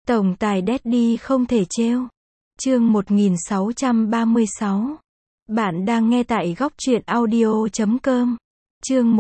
Tổng tài Daddy không thể trêu. Chương 1636. Bạn đang nghe tại góc truyện audio.com. Chương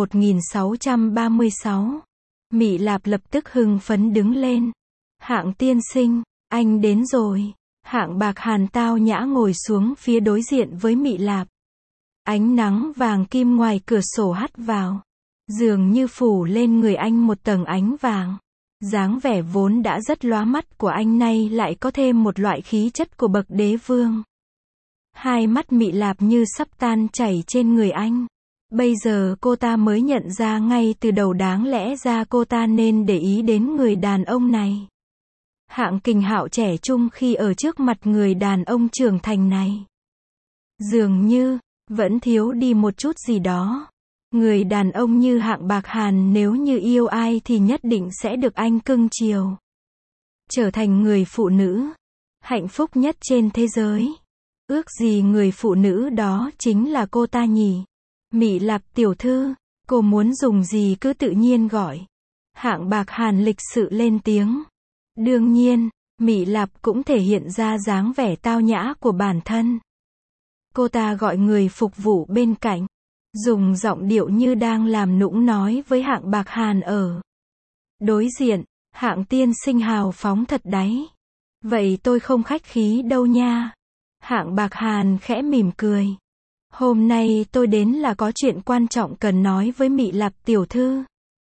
1636. Mị Lạp lập tức hưng phấn đứng lên. Hạng tiên sinh, anh đến rồi. Hạng Bạc Hàn tao nhã ngồi xuống phía đối diện với Mị Lạp. Ánh nắng vàng kim ngoài cửa sổ hắt vào, dường như phủ lên người anh một tầng ánh vàng. Dáng vẻ vốn đã rất lóa mắt của anh nay lại có thêm một loại khí chất của bậc đế vương. Hai mắt Mị Lạp như sắp tan chảy trên người anh. Bây giờ cô ta mới nhận ra ngay từ đầu đáng lẽ ra cô ta nên để ý đến người đàn ông này. Hạng Kình Hạo trẻ trung khi ở trước mặt người đàn ông trưởng thành này, dường như vẫn thiếu đi một chút gì đó. Người đàn ông như Hạng Bạc Hàn nếu như yêu ai thì nhất định sẽ được anh cưng chiều. Trở thành người phụ nữ hạnh phúc nhất trên thế giới. Ước gì người phụ nữ đó chính là cô ta nhỉ? Mị Lạp tiểu thư, cô muốn dùng gì cứ tự nhiên gọi. Hạng Bạc Hàn lịch sự lên tiếng. Đương nhiên, Mị Lạp cũng thể hiện ra dáng vẻ tao nhã của bản thân. Cô ta gọi người phục vụ bên cạnh, dùng giọng điệu như đang làm nũng nói với Hạng Bạc Hàn ở đối diện. Hạng tiên sinh hào phóng thật đấy. Vậy tôi không khách khí đâu nha. Hạng Bạc Hàn khẽ mỉm cười. Hôm nay tôi đến là có chuyện quan trọng cần nói với Mị Lạp tiểu thư.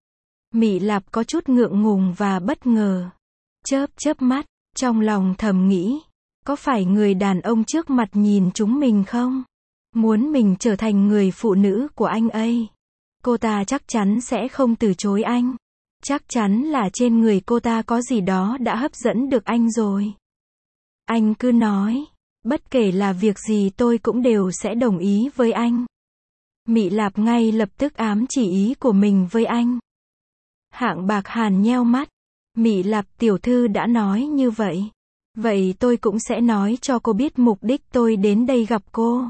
Mị Lạp có chút ngượng ngùng và bất ngờ. Chớp chớp mắt, trong lòng thầm nghĩ, có phải người đàn ông trước mặt nhìn chúng mình không? Muốn mình trở thành người phụ nữ của anh ấy. Cô ta chắc chắn sẽ không từ chối anh. Chắc chắn là trên người cô ta có gì đó đã hấp dẫn được anh rồi. Anh cứ nói, bất kể là việc gì tôi cũng đều sẽ đồng ý với anh. Mị Lạp ngay lập tức ám chỉ ý của mình với anh. Hạng Bạc Hàn nheo mắt. Mị Lạp tiểu thư đã nói như vậy. Vậy tôi cũng sẽ nói cho cô biết mục đích tôi đến đây gặp cô.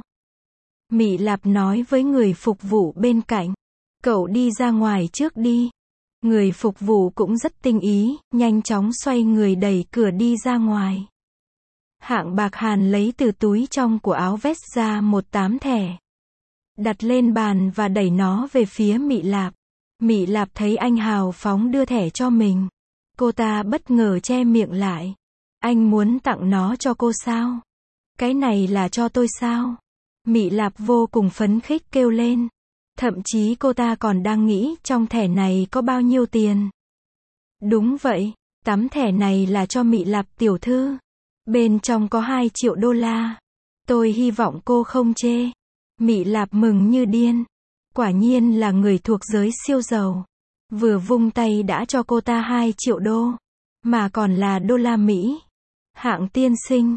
Mị Lạp nói với người phục vụ bên cạnh. Cậu đi ra ngoài trước đi. Người phục vụ cũng rất tinh ý, nhanh chóng xoay người đẩy cửa đi ra ngoài. Hạng Bạc Hàn lấy từ túi trong của áo vest ra một tấm thẻ. Đặt lên bàn và đẩy nó về phía Mị Lạp. Mị Lạp thấy anh hào phóng đưa thẻ cho mình. Cô ta bất ngờ che miệng lại. Anh muốn tặng nó cho cô sao? Cái này là cho tôi sao? Mị Lạp vô cùng phấn khích kêu lên. Thậm chí cô ta còn đang nghĩ trong thẻ này có bao nhiêu tiền. Đúng vậy, tấm thẻ này là cho Mị Lạp tiểu thư. Bên trong có 2 triệu đô la. Tôi hy vọng cô không chê. Mị Lạp mừng như điên. Quả nhiên là người thuộc giới siêu giàu. Vừa vung tay đã cho cô ta 2 triệu đô. Mà còn là đô la Mỹ. Hạng tiên sinh,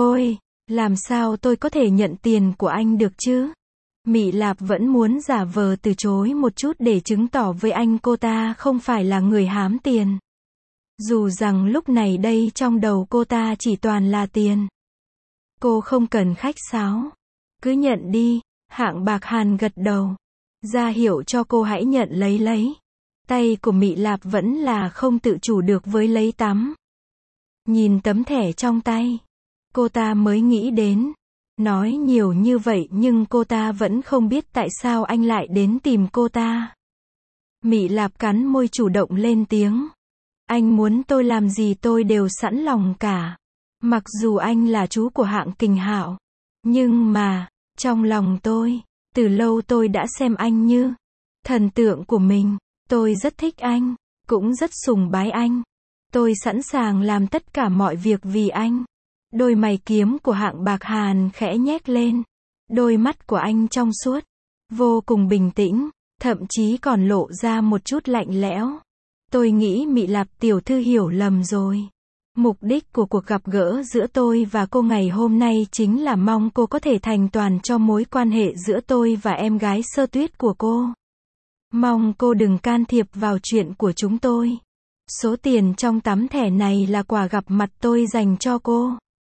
làm sao tôi có thể nhận tiền của anh được chứ? Mị Lạp vẫn muốn giả vờ từ chối một chút để chứng tỏ với anh cô ta không phải là người hám tiền. Dù rằng lúc này đây trong đầu cô ta chỉ toàn là tiền. Cô không cần khách sáo. Cứ nhận đi. Hạng Bạc Hàn gật đầu. Ra hiệu cho cô hãy nhận lấy. Tay của Mị Lạp vẫn là không tự chủ được với lấy tắm. Nhìn tấm thẻ trong tay, cô ta mới nghĩ đến. Nói nhiều như vậy nhưng cô ta vẫn không biết tại sao anh lại đến tìm cô ta. Mị Lạp cắn môi chủ động lên tiếng. Anh muốn tôi làm gì tôi đều sẵn lòng cả. Mặc dù anh là chú của Hạng Kình Hạo. Nhưng mà, trong lòng tôi, từ lâu tôi đã xem anh như thần tượng của mình. Tôi rất thích anh, cũng rất sùng bái anh. Tôi sẵn sàng làm tất cả mọi việc vì anh. Đôi mày kiếm của Hạng Bạc Hàn khẽ nhếch lên. Đôi mắt của anh trong suốt, vô cùng bình tĩnh, thậm chí còn lộ ra một chút lạnh lẽo. Tôi nghĩ Mị Lạp tiểu thư hiểu lầm rồi. Mục đích của cuộc gặp gỡ giữa tôi và cô ngày hôm nay chính là mong cô có thể thành toàn cho mối quan hệ giữa tôi và em gái Sơ Tuyết của cô. Mong cô đừng can thiệp vào chuyện của chúng tôi. Số tiền trong tấm thẻ này là quà gặp mặt tôi dành cho cô.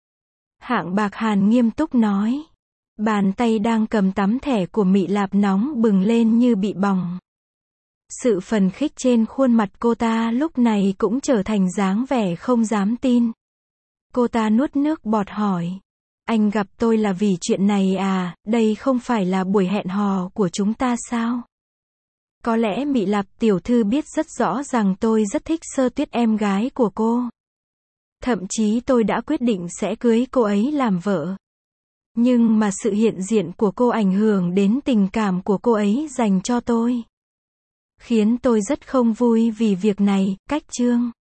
Hạng Bạc Hàn nghiêm túc nói. Bàn tay đang cầm tấm thẻ của Mị Lạp nóng bừng lên như bị bỏng. Sự phấn khích trên khuôn mặt cô ta lúc này cũng trở thành dáng vẻ không dám tin. Cô ta nuốt nước bọt hỏi. Anh gặp tôi là vì chuyện này à, đây không phải là buổi hẹn hò của chúng ta sao? Có lẽ Mị Lạp tiểu thư biết rất rõ rằng tôi rất thích Sơ Tuyết em gái của cô. Thậm chí tôi đã quyết định sẽ cưới cô ấy làm vợ. Nhưng mà sự hiện diện của cô ảnh hưởng đến tình cảm của cô ấy dành cho tôi. Khiến tôi rất không vui vì việc này, Cách Chương.